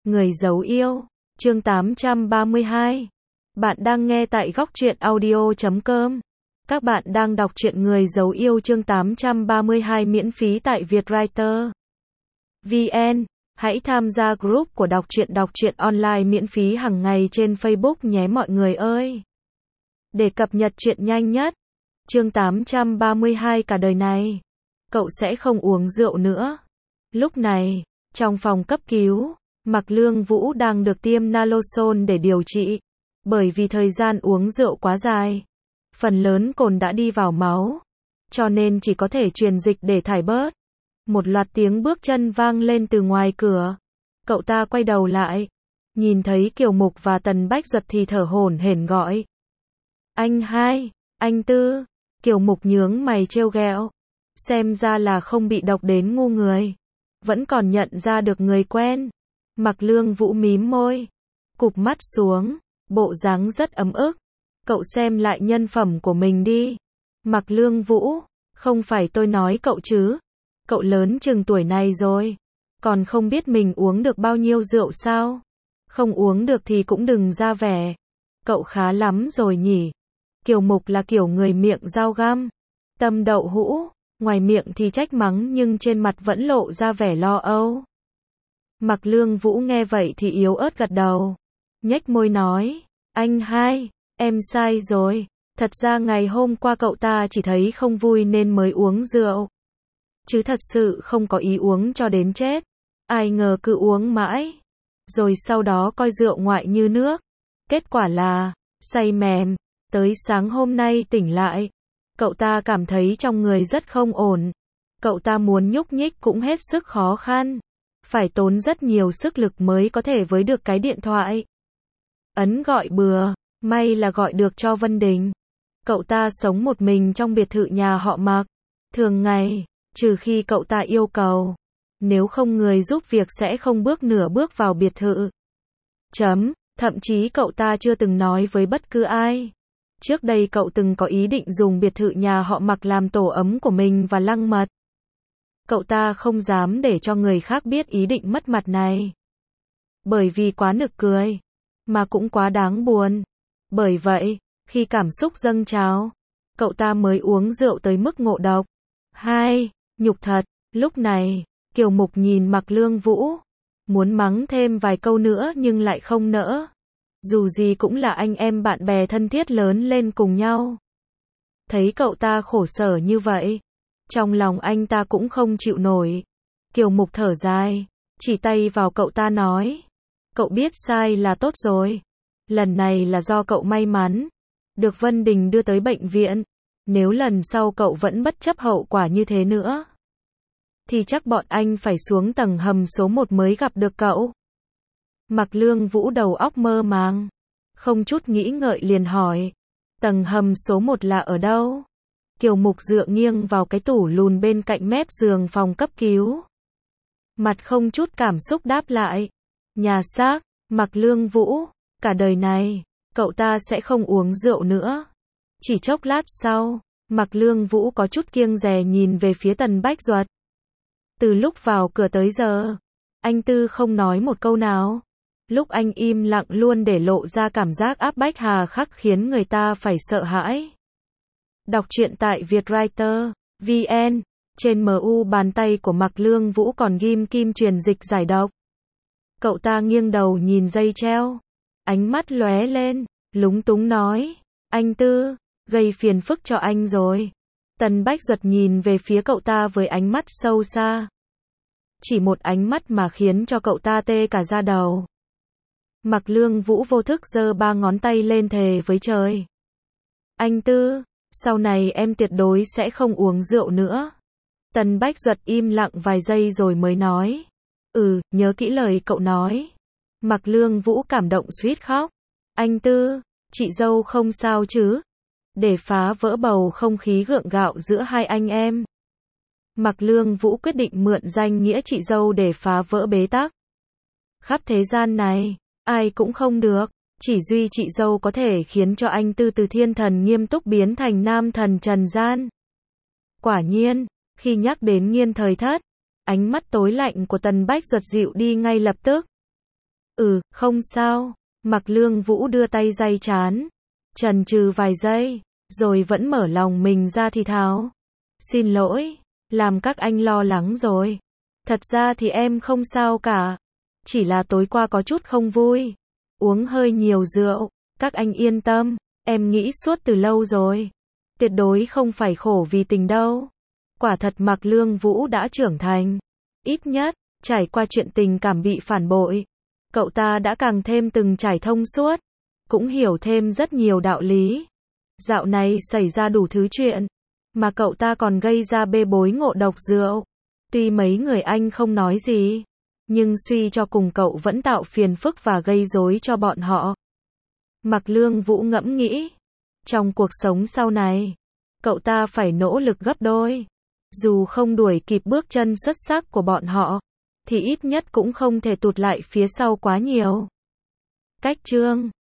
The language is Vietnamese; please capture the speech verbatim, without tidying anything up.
Người giấu yêu, chương tám trăm ba mươi hai. Bạn đang nghe tại góc truyện audio chấm com. Các bạn đang đọc truyện Người giấu yêu chương tám trăm ba mươi hai miễn phí tại Vietwriter vê en. Hãy tham gia group của đọc truyện đọc truyện online miễn phí hàng ngày trên Facebook nhé mọi người ơi. Để cập nhật truyện nhanh nhất. Chương tám trăm ba mươi hai cả đời này, cậu sẽ không uống rượu nữa. Lúc này, trong phòng cấp cứu, Mạc Lương Vũ đang được tiêm naloxone để điều trị. Bởi vì thời gian uống rượu quá dài, phần lớn cồn đã đi vào máu, cho nên chỉ có thể truyền dịch để thải bớt. Một loạt tiếng bước chân vang lên từ ngoài cửa. Cậu ta quay đầu lại, nhìn thấy Kiều Mục và Tần Bách Duật thì thở hổn hển gọi. Anh hai, anh Tư. Kiều Mục nhướng mày trêu ghẹo. Xem ra là không bị độc đến ngu người. Vẫn còn nhận ra được người quen. Mạc Lương Vũ mím môi, cụp mắt xuống, bộ dáng rất ấm ức. Cậu xem lại nhân phẩm của mình đi. Mạc Lương Vũ, không phải tôi nói cậu chứ. Cậu lớn chừng tuổi này rồi, còn không biết mình uống được bao nhiêu rượu sao? Không uống được thì cũng đừng ra vẻ. Cậu khá lắm rồi nhỉ. Kiều Mục là kiểu người miệng dao găm, tâm đậu hũ, ngoài miệng thì trách mắng nhưng trên mặt vẫn lộ ra vẻ lo âu. Mạc Lương Vũ nghe vậy thì yếu ớt gật đầu, nhếch môi nói, anh hai, em sai rồi, thật ra ngày hôm qua cậu ta chỉ thấy không vui nên mới uống rượu. Chứ thật sự không có ý uống cho đến chết, ai ngờ cứ uống mãi, rồi sau đó coi rượu ngoại như nước. Kết quả là, say mềm, tới sáng hôm nay tỉnh lại, cậu ta cảm thấy trong người rất không ổn. Cậu ta muốn nhúc nhích cũng hết sức khó khăn. Phải tốn rất nhiều sức lực mới có thể với được cái điện thoại. Ấn gọi bừa, may là gọi được cho Vân Đình. Cậu ta sống một mình trong biệt thự nhà họ Mạc. Thường ngày, trừ khi cậu ta yêu cầu, nếu không người giúp việc sẽ không bước nửa bước vào biệt thự. Chấm, thậm chí cậu ta chưa từng nói với bất cứ ai. Trước đây cậu từng có ý định dùng biệt thự nhà họ Mạc làm tổ ấm của mình và lăng mật. Cậu ta không dám để cho người khác biết ý định mất mặt này. Bởi vì quá nực cười, mà cũng quá đáng buồn. Bởi vậy, khi cảm xúc dâng trào, cậu ta mới uống rượu tới mức ngộ độc. Hai, nhục thật. Lúc này, Kiều Mục nhìn Mạc Lương Vũ, muốn mắng thêm vài câu nữa nhưng lại không nỡ. Dù gì cũng là anh em bạn bè thân thiết lớn lên cùng nhau. Thấy cậu ta khổ sở như vậy, trong lòng anh ta cũng không chịu nổi. Kiều Mục thở dài, chỉ tay vào cậu ta nói, cậu biết sai là tốt rồi. Lần này là do cậu may mắn, được Vân Đình đưa tới bệnh viện. Nếu lần sau cậu vẫn bất chấp hậu quả như thế nữa, thì chắc bọn anh phải xuống tầng hầm số một mới gặp được cậu. Mạc Lương Vũ đầu óc mơ màng, không chút nghĩ ngợi liền hỏi, tầng hầm số một là ở đâu? Kiều Mục dựa nghiêng vào cái tủ lùn bên cạnh mép giường phòng cấp cứu. Mặt không chút cảm xúc đáp lại, nhà xác. Mạc Lương Vũ, cả đời này, cậu ta sẽ không uống rượu nữa. Chỉ chốc lát sau, Mạc Lương Vũ có chút kiêng dè nhìn về phía Tần Bách Duật. Từ lúc vào cửa tới giờ, anh Tư không nói một câu nào. Lúc anh im lặng luôn để lộ ra cảm giác áp bách hà khắc khiến người ta phải sợ hãi. Đọc truyện tại Vietwriter vê en. Trên mu bàn tay của Mạc Lương Vũ còn ghim kim truyền dịch giải độc. Cậu ta nghiêng đầu nhìn dây treo, ánh mắt lóe lên, lúng túng nói, anh Tư, gây phiền phức cho anh rồi. Tần Bách Duật nhìn về phía cậu ta với ánh mắt sâu xa. Chỉ một ánh mắt mà khiến cho cậu ta tê cả da đầu. Mạc Lương Vũ vô thức giơ ba ngón tay lên thề với trời. Anh Tư, sau này em tuyệt đối sẽ không uống rượu nữa. Tần Bách Duật im lặng vài giây rồi mới nói, ừ, nhớ kỹ lời cậu nói. Mạc Lương Vũ cảm động suýt khóc. Anh Tư, chị dâu không sao chứ? Để phá vỡ bầu không khí gượng gạo giữa hai anh em, Mạc Lương Vũ quyết định mượn danh nghĩa chị dâu để phá vỡ bế tắc. Khắp thế gian này, ai cũng không được, chỉ duy chị dâu có thể khiến cho anh Tư từ thiên thần nghiêm túc biến thành nam thần trần gian. Quả nhiên, khi nhắc đến Nghiên Thời Thất, ánh mắt tối lạnh của Tần Bách Duật dịu đi ngay lập tức. Ừ, không sao. Mạc Lương Vũ đưa tay day trán, chần chừ vài giây, rồi vẫn mở lòng mình ra thì thào. Xin lỗi, làm các anh lo lắng rồi. Thật ra thì em không sao cả. Chỉ là tối qua có chút không vui. Uống hơi nhiều rượu. Các anh yên tâm, em nghĩ suốt từ lâu rồi. Tuyệt đối không phải khổ vì tình đâu. Quả thật Mạc Lương Vũ đã trưởng thành. Ít nhất, trải qua chuyện tình cảm bị phản bội, cậu ta đã càng thêm từng trải thông suốt, cũng hiểu thêm rất nhiều đạo lý. Dạo này xảy ra đủ thứ chuyện, mà cậu ta còn gây ra bê bối ngộ độc rượu. Tuy mấy người anh không nói gì, nhưng suy cho cùng cậu vẫn tạo phiền phức và gây rối cho bọn họ. Mạc Lương Vũ ngẫm nghĩ, trong cuộc sống sau này, cậu ta phải nỗ lực gấp đôi. Dù không đuổi kịp bước chân xuất sắc của bọn họ, thì ít nhất cũng không thể tụt lại phía sau quá nhiều. Cách chương